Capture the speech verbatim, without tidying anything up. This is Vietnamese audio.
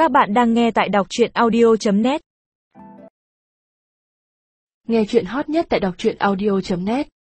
Các bạn đang nghe tại đọc truyện audio chấm net. Nghe truyện hot nhất tại đọc truyện audio chấm net